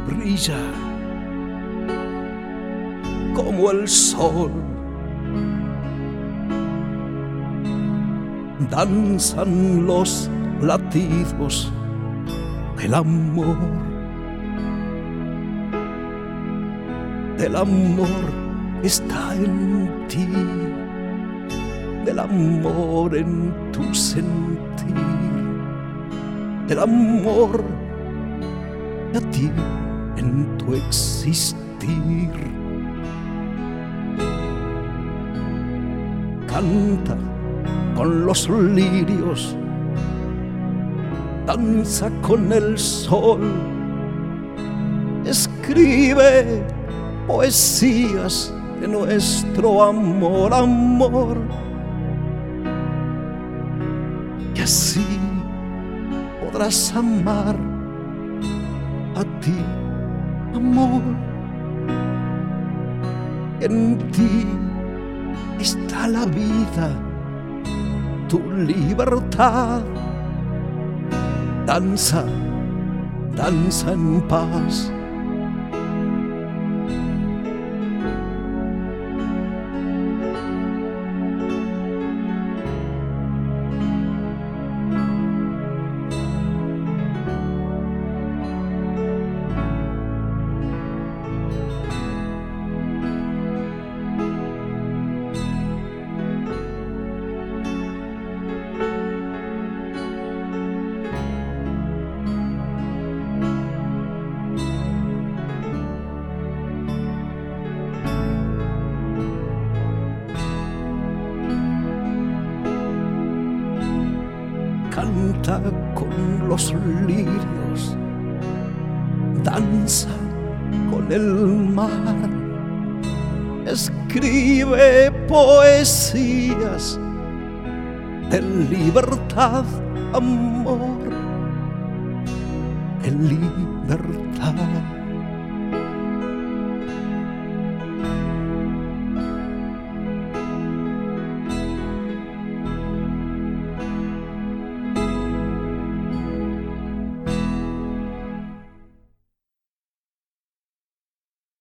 brilla como el sol. Danzan los latidos del amor está en ti, del amor en tu sentir, del amor a ti en tu existir. Canta con los lirios, danza con el sol, escribe poesías de nuestro amor, amor. Y así podrás amar a ti, amor. En ti está la vida, tu libertad. Danza, danza en paz. Canta con los lirios, danza con el mar, escribe poesías de libertad, amor, de libertad.